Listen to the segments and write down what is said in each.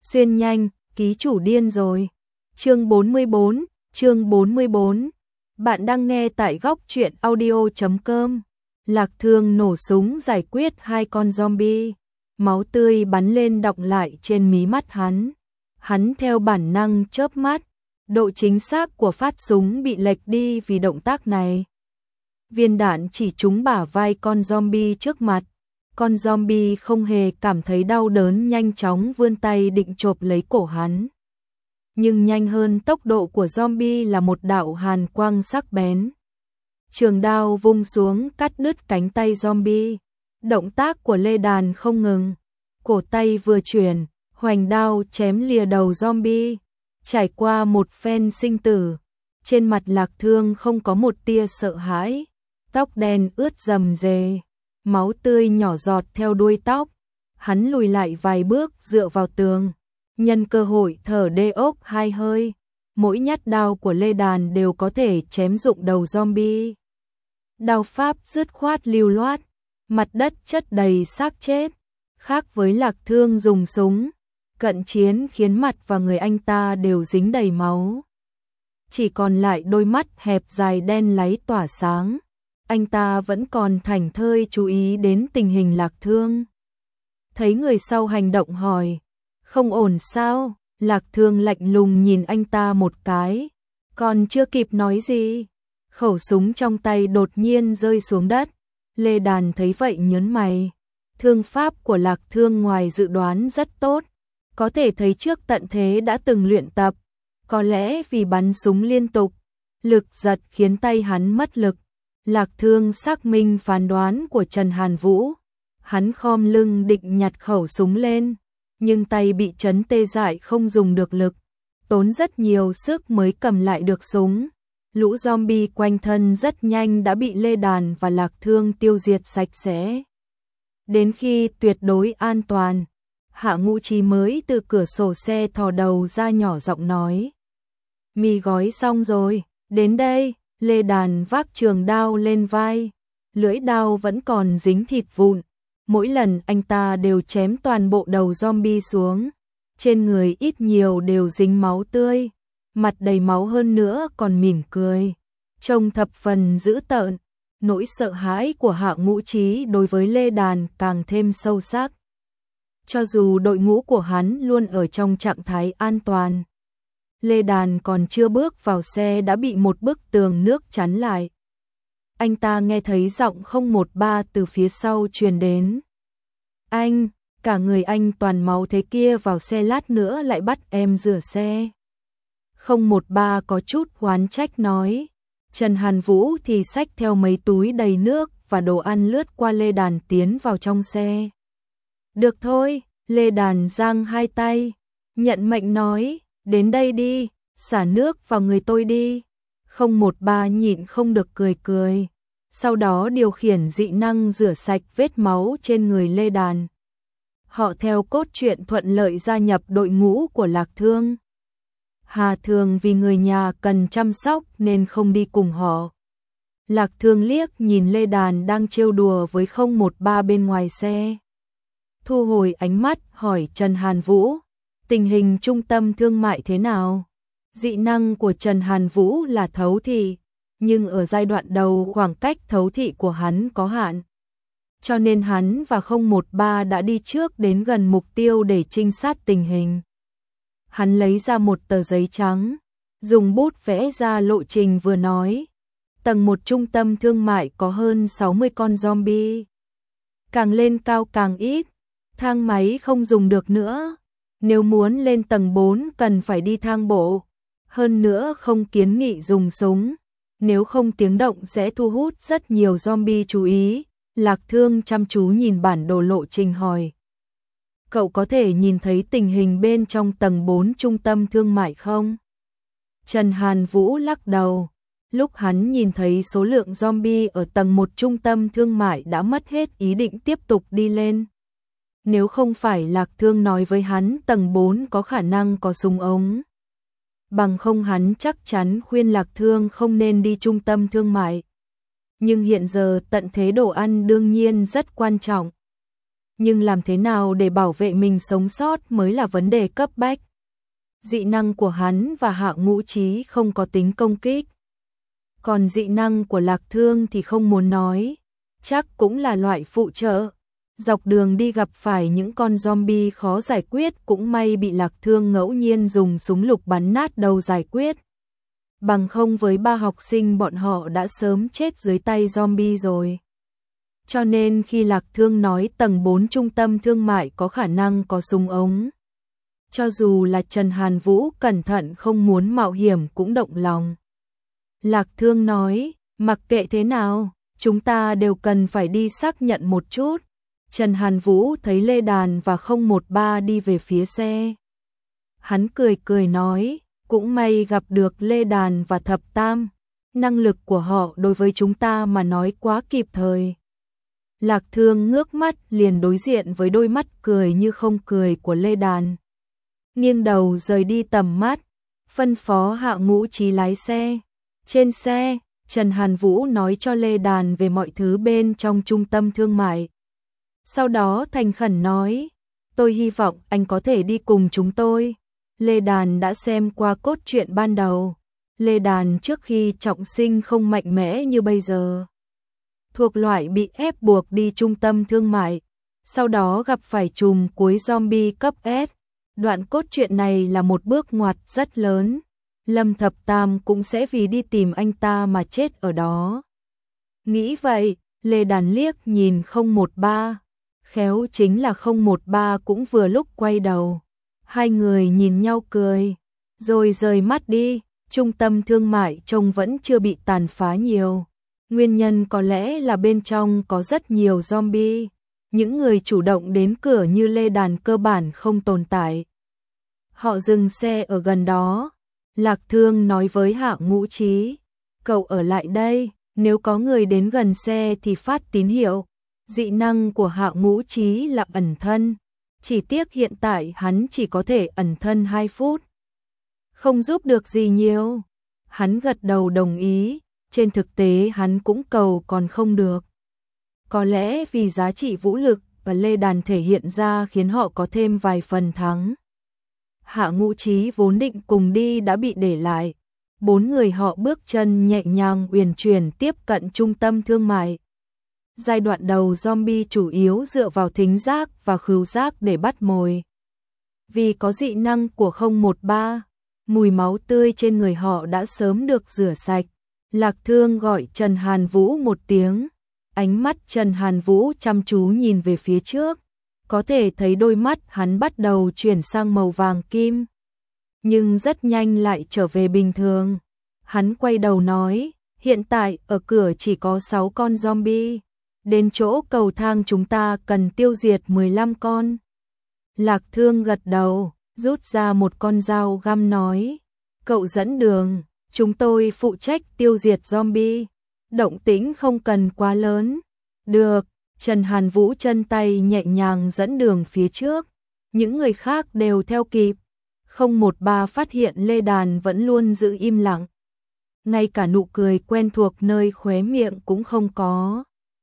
Xuyên nhanh, ký chủ điên rồi. Chương 44. Bạn đang nghe tại góc truyện audio.com. Lạc Thương nổ súng giải quyết 2 con zombie. Máu tươi bắn lên đọng lại trên mí mắt hắn. Hắn theo bản năng chớp mắt. Độ chính xác của phát súng bị lệch đi vì động tác này. Viên đạn chỉ trúng bả vai con zombie trước mặt. Con zombie không hề cảm thấy đau đớn, nhanh chóng vươn tay định chộp lấy cổ hắn. Nhưng nhanh hơn tốc độ của zombie là một đạo hàn quang sắc bén. Trường đao vung xuống cắt đứt cánh tay zombie. Động tác của Lê Đàn không ngừng. Cổ tay vừa chuyển, hoành đao chém lìa đầu zombie. Trải qua một phen sinh tử, trên mặt Lạc Thương không có một tia sợ hãi. Tóc đen ướt rầm rề, máu tươi nhỏ giọt theo đuôi tóc. Hắn lùi lại vài bước dựa vào tường, nhân cơ hội thở đê ốc 2 hơi. Mỗi nhát đao của Lê Đàn đều có thể chém rụng đầu zombie. Đao pháp dứt khoát lưu loát, mặt đất chất đầy xác chết. Khác với Lạc Thương dùng súng, cận chiến khiến mặt và người anh ta đều dính đầy máu. Chỉ còn lại đôi mắt hẹp dài đen láy tỏa sáng. Anh ta vẫn còn thảnh thơi chú ý đến tình hình Lạc Thương. Thấy người sau hành động hỏi, không ổn sao? Lạc Thương lạnh lùng nhìn anh ta một cái, còn chưa kịp nói gì, khẩu súng trong tay đột nhiên rơi xuống đất. Lê Đàn thấy vậy nhớn mày. Thương pháp của Lạc Thương ngoài dự đoán rất tốt, có thể thấy trước tận thế đã từng luyện tập. Có lẽ vì bắn súng liên tục, lực giật khiến tay hắn mất lực. Lạc Thương xác minh phán đoán của Trần Hàn Vũ. Hắn khom lưng định nhặt khẩu súng lên, nhưng tay bị chấn tê dại không dùng được lực, tốn rất nhiều sức mới cầm lại được súng. Lũ zombie quanh thân rất nhanh đã bị Lê Đàn và Lạc Thương tiêu diệt sạch sẽ. Đến khi tuyệt đối an toàn, Hạ Ngũ Chí mới từ cửa sổ xe thò đầu ra nhỏ giọng nói, mì gói xong rồi, đến đây. Lê Đàn vác trường đao lên vai, lưỡi đao vẫn còn dính thịt vụn. Mỗi lần anh ta đều chém toàn bộ đầu zombie xuống, trên người ít nhiều đều dính máu tươi, mặt đầy máu hơn nữa còn mỉm cười, trông thập phần dữ tợn. Nỗi sợ hãi của Hạ Ngũ Chí đối với Lê Đàn càng thêm sâu sắc. Cho dù đội ngũ của hắn luôn ở trong trạng thái an toàn, Lê Đàn còn chưa bước vào xe đã bị một bức tường nước chắn lại. Anh ta nghe thấy giọng 013 từ phía sau truyền đến. Anh, cả người anh toàn máu thế kia, vào xe lát nữa lại bắt em rửa xe. 013 có chút oán trách nói. Trần Hàn Vũ thì xách theo mấy túi đầy nước và đồ ăn lướt qua Lê Đàn tiến vào trong xe. Được thôi, Lê Đàn giang hai tay, nhận mệnh nói. Đến đây đi, xả nước vào người tôi đi. 013 nhịn không được cười. Sau đó điều khiển dị năng rửa sạch vết máu trên người Lê Đàn. Họ theo cốt truyện thuận lợi gia nhập đội ngũ của Lạc Thương. Hà Thường vì người nhà cần chăm sóc nên không đi cùng họ. Lạc Thương liếc nhìn Lê Đàn đang trêu đùa với 013 bên ngoài xe. Thu hồi ánh mắt hỏi Trần Hàn Vũ, tình hình trung tâm thương mại thế nào? Dị năng của Trần Hàn Vũ là thấu thị, nhưng ở giai đoạn đầu khoảng cách thấu thị của hắn có hạn. Cho nên hắn và 013 đã đi trước đến gần mục tiêu để trinh sát tình hình. Hắn lấy ra một tờ giấy trắng, dùng bút vẽ ra lộ trình vừa nói. Tầng 1 trung tâm thương mại có hơn 60 con zombie. Càng lên cao càng ít, thang máy không dùng được nữa. Nếu muốn lên tầng 4 cần phải đi thang bộ. Hơn nữa không kiến nghị dùng súng, nếu không tiếng động sẽ thu hút rất nhiều zombie chú ý. Lạc Thương chăm chú nhìn bản đồ lộ trình hỏi. Cậu có thể nhìn thấy tình hình bên trong tầng 4 trung tâm thương mại không? Trần Hàn Vũ lắc đầu. Lúc hắn nhìn thấy số lượng zombie ở tầng 1 trung tâm thương mại đã mất hết ý định tiếp tục đi lên. Nếu không phải Lạc Thương nói với hắn tầng 4 có khả năng có súng ống. Bằng không hắn chắc chắn khuyên Lạc Thương không nên đi trung tâm thương mại. Nhưng hiện giờ tận thế đồ ăn đương nhiên rất quan trọng. nhưng làm thế nào để bảo vệ mình sống sót mới là vấn đề cấp bách. Dị năng của hắn và Hạ Ngũ Chí không có tính công kích. Còn dị năng của Lạc Thương thì không muốn nói, chắc cũng là loại phụ trợ. Dọc đường đi gặp phải những con zombie khó giải quyết, cũng may bị Lạc Thương ngẫu nhiên dùng súng lục bắn nát đầu giải quyết. Bằng không với 3 học sinh bọn họ đã sớm chết dưới tay zombie rồi. Cho nên khi Lạc Thương nói tầng 4 trung tâm thương mại có khả năng có súng ống, cho dù là Trần Hàn Vũ cẩn thận không muốn mạo hiểm cũng động lòng. Lạc Thương nói, mặc kệ thế nào, chúng ta đều cần phải đi xác nhận một chút. Trần Hàn Vũ thấy Lê Đàn và 013 đi về phía xe. Hắn cười cười nói, cũng may gặp được Lê Đàn và Thập Tam. Năng lực của họ đối với chúng ta mà nói quá kịp thời. Lạc Thương ngước mắt liền đối diện với đôi mắt cười như không cười của Lê Đàn. Nghiêng đầu rời đi tầm mắt, phân phó Hạ Ngũ Chí lái xe. Trên xe, Trần Hàn Vũ nói cho Lê Đàn về mọi thứ bên trong trung tâm thương mại. Sau đó thành khẩn nói, tôi hy vọng anh có thể đi cùng chúng tôi. Lê Đàn đã xem qua cốt truyện ban đầu. Lê Đàn trước khi trọng sinh không mạnh mẽ như bây giờ. Thuộc loại bị ép buộc đi trung tâm thương mại. Sau đó gặp phải trùm cuối zombie cấp S. Đoạn cốt truyện này là một bước ngoặt rất lớn. Lâm Thập Tam cũng sẽ vì đi tìm anh ta mà chết ở đó. Nghĩ vậy, Lê Đàn liếc nhìn 013. Khéo chính là 013 cũng vừa lúc quay đầu. Hai người nhìn nhau cười, rồi rời mắt đi. Trung tâm thương mại trông vẫn chưa bị tàn phá nhiều. Nguyên nhân có lẽ là bên trong có rất nhiều zombie. Những người chủ động đến cửa như Lê Đàn cơ bản không tồn tại. Họ dừng xe ở gần đó. Lạc Thương nói với Hạ Ngũ Chí, cậu ở lại đây, nếu có người đến gần xe thì phát tín hiệu. Dị năng của Hạ Ngũ Chí là ẩn thân, chỉ tiếc hiện tại hắn chỉ có thể ẩn thân 2 phút. Không giúp được gì nhiều. Hắn gật đầu đồng ý, trên thực tế hắn cũng cầu còn không được. Có lẽ vì giá trị vũ lực và Lê Đàn thể hiện ra khiến họ có thêm vài phần thắng. Hạ Ngũ Chí vốn định cùng đi đã bị để lại. 4 người họ bước chân nhẹ nhàng uyển chuyển tiếp cận trung tâm thương mại. Giai đoạn đầu zombie chủ yếu dựa vào thính giác và khứu giác để bắt mồi. Vì có dị năng của 013, mùi máu tươi trên người họ đã sớm được rửa sạch. Lạc Thương gọi Trần Hàn Vũ một tiếng. Ánh mắt Trần Hàn Vũ chăm chú nhìn về phía trước. Có thể thấy đôi mắt hắn bắt đầu chuyển sang màu vàng kim. Nhưng rất nhanh lại trở về bình thường. Hắn quay đầu nói, hiện tại ở cửa chỉ có 6 con zombie. Đến chỗ cầu thang chúng ta cần tiêu diệt 15 con. Lạc Thương gật đầu, rút ra một con dao găm nói, cậu dẫn đường, chúng tôi phụ trách tiêu diệt zombie. Động tĩnh không cần quá lớn. Được. Trần Hàn Vũ chân tay nhẹ nhàng dẫn đường phía trước, những người khác đều theo kịp. 013 phát hiện Lê Đàn vẫn luôn giữ im lặng, ngay cả nụ cười quen thuộc nơi khóe miệng cũng không có.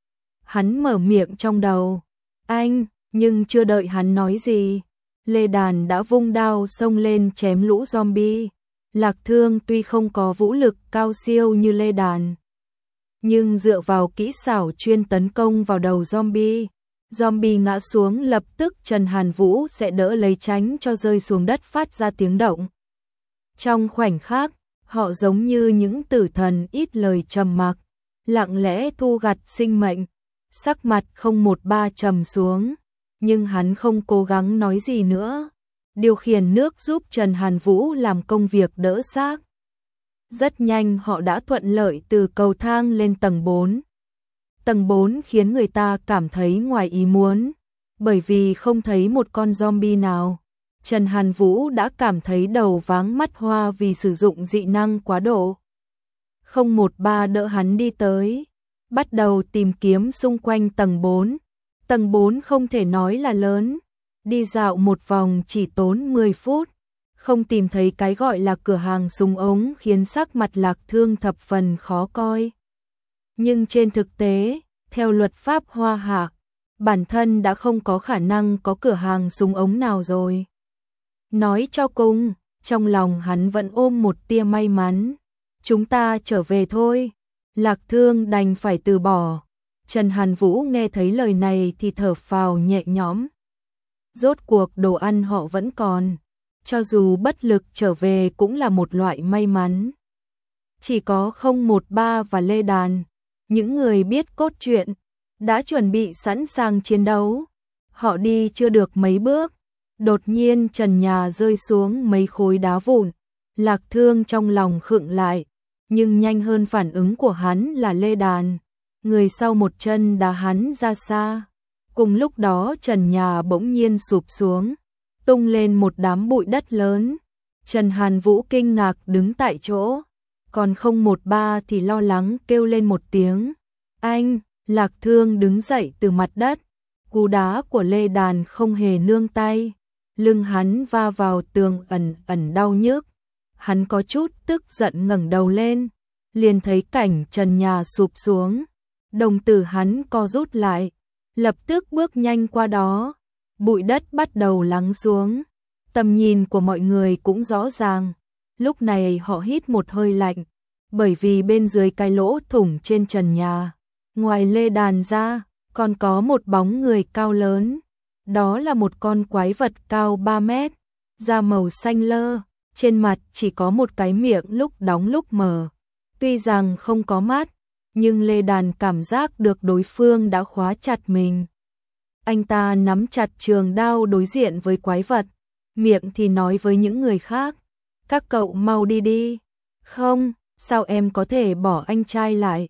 Hắn mở miệng trong đầu, anh, nhưng chưa đợi hắn nói gì, Lê Đàn đã vung đao xông lên chém lũ zombie. Lạc Thương tuy không có vũ lực cao siêu như Lê Đàn, nhưng dựa vào kỹ xảo chuyên tấn công vào đầu zombie. Zombie ngã xuống lập tức Trần Hàn Vũ sẽ đỡ lấy tránh cho rơi xuống đất phát ra tiếng động. Trong khoảnh khắc, họ giống như những tử thần ít lời trầm mặc, lặng lẽ thu gặt sinh mệnh. Sắc mặt 013 trầm xuống, nhưng hắn không cố gắng nói gì nữa. Điều khiển nước giúp Trần Hàn Vũ làm công việc đỡ xác. Rất nhanh họ đã thuận lợi từ cầu thang lên tầng 4. Tầng 4 khiến người ta cảm thấy ngoài ý muốn, bởi vì không thấy một con zombie nào. Trần Hàn Vũ đã cảm thấy đầu váng mắt hoa vì sử dụng dị năng quá độ. 013 đỡ hắn đi tới, bắt đầu tìm kiếm xung quanh tầng 4. Tầng 4 không thể nói là lớn, đi dạo một vòng chỉ tốn 10 phút. Không tìm thấy cái gọi là cửa hàng súng ống khiến sắc mặt Lạc Thương thập phần khó coi. Nhưng trên thực tế, theo luật pháp Hoa Hạ, bản thân đã không có khả năng có cửa hàng súng ống nào rồi. Nói cho cùng, trong lòng hắn vẫn ôm một tia may mắn. Chúng ta trở về thôi. Lạc Thương đành phải từ bỏ. Trần Hàn Vũ nghe thấy lời này thì thở phào nhẹ nhõm. Rốt cuộc đồ ăn họ vẫn còn. Cho dù bất lực trở về cũng là một loại may mắn. Chỉ có 013 và Lê Đàn, những người biết cốt truyện, đã chuẩn bị sẵn sàng chiến đấu. Họ đi chưa được mấy bước, đột nhiên trần nhà rơi xuống mấy khối đá vụn. Lạc Thương trong lòng khựng lại, nhưng nhanh hơn phản ứng của hắn là Lê Đàn. Người sau một chân đá hắn ra xa. Cùng lúc đó trần nhà bỗng nhiên sụp xuống, tung lên một đám bụi đất lớn. Trần Hàn Vũ kinh ngạc đứng tại chỗ, còn 013 thì lo lắng kêu lên một tiếng. Anh! Lạc Thương đứng dậy từ mặt đất. Cú đá của Lê Đàn không hề nương tay. Lưng hắn va vào tường ẩn ẩn đau nhức. Hắn có chút tức giận ngẩng đầu lên, liền thấy cảnh trần nhà sụp xuống. Đồng tử hắn co rút lại, lập tức bước nhanh qua đó. Bụi đất bắt đầu lắng xuống. Tầm nhìn của mọi người cũng rõ ràng. Lúc này họ hít một hơi lạnh, bởi vì bên dưới cái lỗ thủng trên trần nhà, ngoài Lê Đàn ra, còn có một bóng người cao lớn. Đó là một con quái vật cao 3 mét, da màu xanh lơ, trên mặt chỉ có một cái miệng lúc đóng lúc mở. Tuy rằng không có mắt, nhưng Lê Đàn cảm giác được đối phương đã khóa chặt mình. Anh ta nắm chặt trường đao đối diện với quái vật, miệng thì nói với những người khác. Các cậu mau đi đi. Không, sao em có thể bỏ anh trai lại?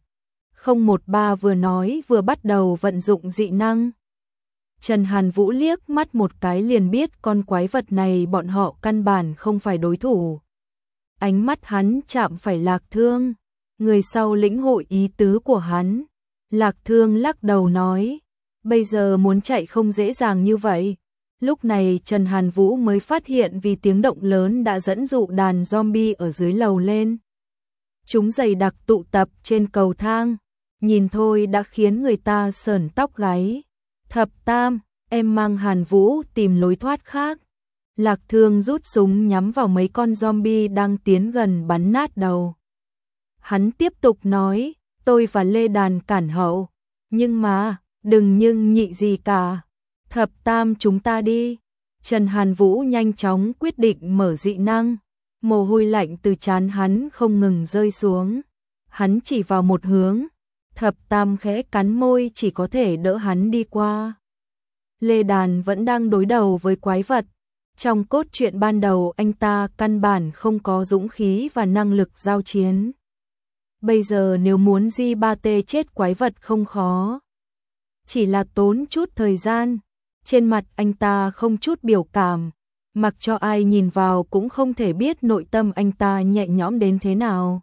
013 vừa nói vừa bắt đầu vận dụng dị năng. Trần Hàn Vũ liếc mắt một cái liền biết con quái vật này bọn họ căn bản không phải đối thủ. Ánh mắt hắn chạm phải Lạc Thương. Người sau lĩnh hội ý tứ của hắn. Lạc Thương lắc đầu nói, bây giờ muốn chạy không dễ dàng như vậy. Lúc này Trần Hàn Vũ mới phát hiện vì tiếng động lớn đã dẫn dụ đàn zombie ở dưới lầu lên. Chúng dày đặc tụ tập trên cầu thang, nhìn thôi đã khiến người ta sởn tóc gáy. Thập Tam, em mang Hàn Vũ tìm lối thoát khác. Lạc Thương rút súng nhắm vào mấy con zombie đang tiến gần bắn nát đầu. Hắn tiếp tục nói, tôi và Lê Đàn cản hậu, nhưng mà, đừng nhưng nhị gì cả. Thập Tam chúng ta đi. Trần Hàn Vũ nhanh chóng quyết định mở dị năng. Mồ hôi lạnh từ trán hắn không ngừng rơi xuống. Hắn chỉ vào một hướng. Thập Tam khẽ cắn môi chỉ có thể đỡ hắn đi qua. Lê Đàn vẫn đang đối đầu với quái vật. Trong cốt truyện ban đầu anh ta căn bản không có dũng khí và năng lực giao chiến. Bây giờ nếu muốn J3T chết quái vật không khó. Chỉ là tốn chút thời gian. Trên mặt anh ta không chút biểu cảm, mặc cho ai nhìn vào cũng không thể biết nội tâm anh ta nhẹ nhõm đến thế nào.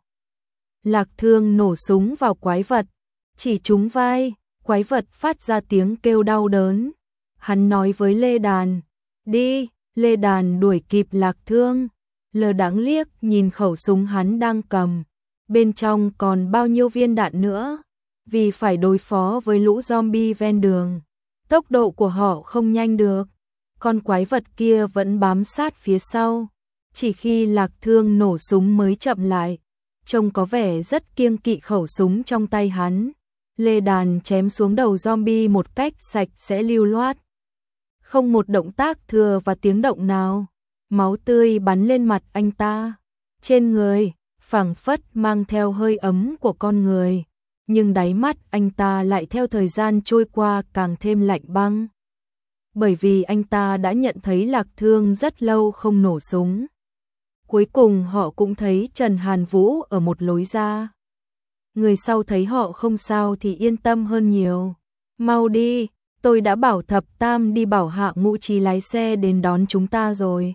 Lạc Thương nổ súng vào quái vật, chỉ trúng vai, quái vật phát ra tiếng kêu đau đớn. Hắn nói với Lê Đàn, đi. Lê Đàn đuổi kịp Lạc Thương, lờ đãng liếc nhìn khẩu súng hắn đang cầm, bên trong còn bao nhiêu viên đạn nữa. Vì phải đối phó với lũ zombie ven đường, tốc độ của họ không nhanh được. Con quái vật kia vẫn bám sát phía sau. Chỉ khi Lạc Thương nổ súng mới chậm lại. Trông có vẻ rất kiêng kỵ khẩu súng trong tay hắn. Lê Đàn chém xuống đầu zombie một cách sạch sẽ lưu loát. Không một động tác thừa và tiếng động nào. Máu tươi bắn lên mặt anh ta. Trên người, phảng phất mang theo hơi ấm của con người. Nhưng đáy mắt anh ta lại theo thời gian trôi qua càng thêm lạnh băng. Bởi vì anh ta đã nhận thấy Lạc Thương rất lâu không nổ súng. Cuối cùng họ cũng thấy Trần Hàn Vũ ở một lối ra. Người sau thấy họ không sao thì yên tâm hơn nhiều. Mau đi, tôi đã bảo Thập Tam đi bảo Hạ Ngũ Chí lái xe đến đón chúng ta rồi.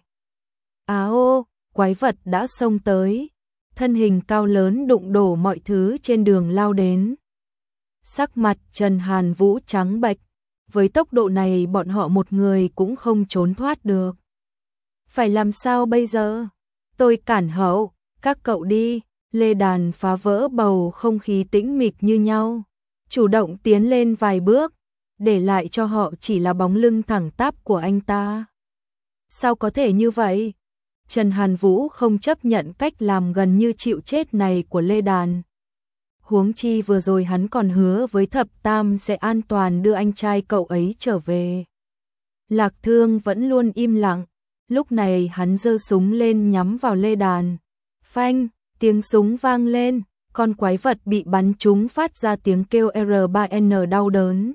Ô, quái vật đã xông tới. Thân hình cao lớn đụng đổ mọi thứ trên đường lao đến. Sắc mặt Trần Hàn Vũ trắng bệch, với tốc độ này bọn họ một người cũng không trốn thoát được. Phải làm sao bây giờ? Tôi cản hậu, các cậu đi. Lê Đàn phá vỡ bầu không khí tĩnh mịch như nhau, chủ động tiến lên vài bước, để lại cho họ chỉ là bóng lưng thẳng tắp của anh ta. Sao có thể như vậy? Trần Hàn Vũ không chấp nhận cách làm gần như chịu chết này của Lê Đàn. Huống chi vừa rồi hắn còn hứa với Thập Tam sẽ an toàn đưa anh trai cậu ấy trở về. Lạc Thương vẫn luôn im lặng, lúc này hắn giơ súng lên nhắm vào Lê Đàn. Phanh, tiếng súng vang lên, con quái vật bị bắn trúng phát ra tiếng kêu R3N đau đớn.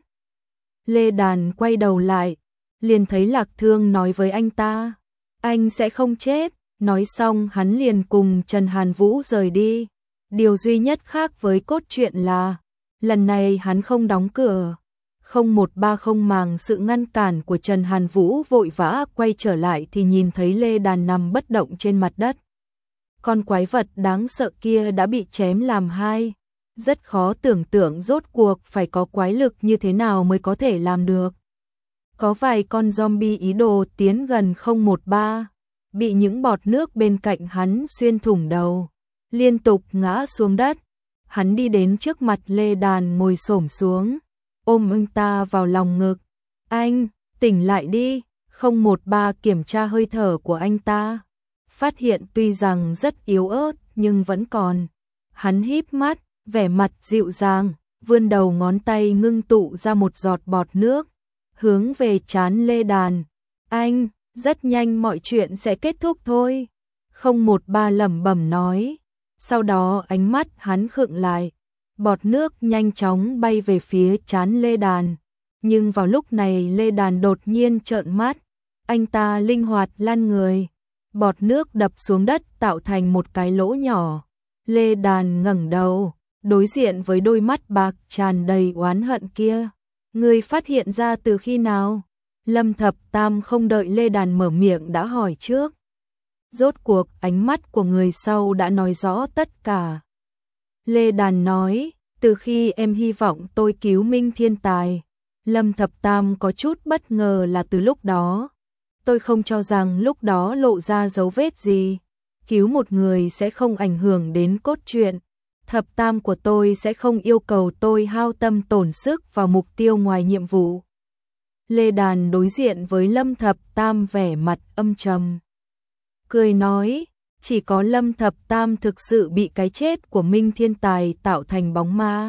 Lê Đàn quay đầu lại, liền thấy Lạc Thương nói với anh ta, anh sẽ không chết. Nói xong hắn liền cùng Trần Hàn Vũ rời đi. Điều duy nhất khác với cốt truyện là, lần này hắn không đóng cửa. 013 không màng sự ngăn cản của Trần Hàn Vũ, vội vã quay trở lại thì nhìn thấy Lê Đàn nằm bất động trên mặt đất. Con quái vật đáng sợ kia đã bị chém làm hai. Rất khó tưởng tượng rốt cuộc phải có quái lực như thế nào mới có thể làm được. Có vài con zombie ý đồ tiến gần 013, bị những bọt nước bên cạnh hắn xuyên thủng đầu, liên tục ngã xuống đất. Hắn đi đến trước mặt Lê Đàn, ngồi xổm xuống, ôm anh ta vào lòng ngực. Anh, tỉnh lại đi. 013 kiểm tra hơi thở của anh ta, phát hiện tuy rằng rất yếu ớt nhưng vẫn còn. Hắn híp mắt, vẻ mặt dịu dàng, vươn đầu ngón tay ngưng tụ ra một giọt bọt nước, hướng về trán Lê Đàn. Anh, rất nhanh mọi chuyện sẽ kết thúc thôi. 013 lẩm bẩm nói. Sau đó ánh mắt hắn khựng lại, bọt nước nhanh chóng bay về phía trán Lê Đàn. Nhưng vào lúc này Lê Đàn đột nhiên trợn mắt, anh ta linh hoạt lăn người, bọt nước đập xuống đất tạo thành một cái lỗ nhỏ. Lê Đàn ngẩng đầu, đối diện với đôi mắt bạc tràn đầy oán hận kia. Ngươi phát hiện ra từ khi nào? Lâm Thập Tam không đợi Lê Đàn mở miệng đã hỏi trước. Rốt cuộc ánh mắt của người sau đã nói rõ tất cả. Lê Đàn nói, từ khi em hy vọng tôi cứu Minh Thiên Tài. Lâm Thập Tam có chút bất ngờ là từ lúc đó. Tôi không cho rằng lúc đó lộ ra dấu vết gì. Cứu một người sẽ không ảnh hưởng đến cốt truyện. Thập Tam của tôi sẽ không yêu cầu tôi hao tâm tổn sức vào mục tiêu ngoài nhiệm vụ. Lê Đàn đối diện với Lâm Thập Tam vẻ mặt âm trầm, cười nói, chỉ có Lâm Thập Tam thực sự bị cái chết của Minh Thiên Tài tạo thành bóng ma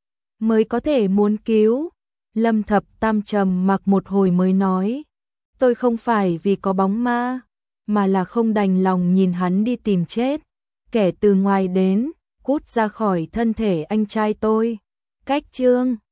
mới có thể muốn cứu. Lâm Thập Tam trầm mặc một hồi mới nói, tôi không phải vì có bóng ma, mà là không đành lòng nhìn hắn đi tìm chết. Kẻ từ ngoài đến, cút ra khỏi thân thể anh trai tôi. Cách chương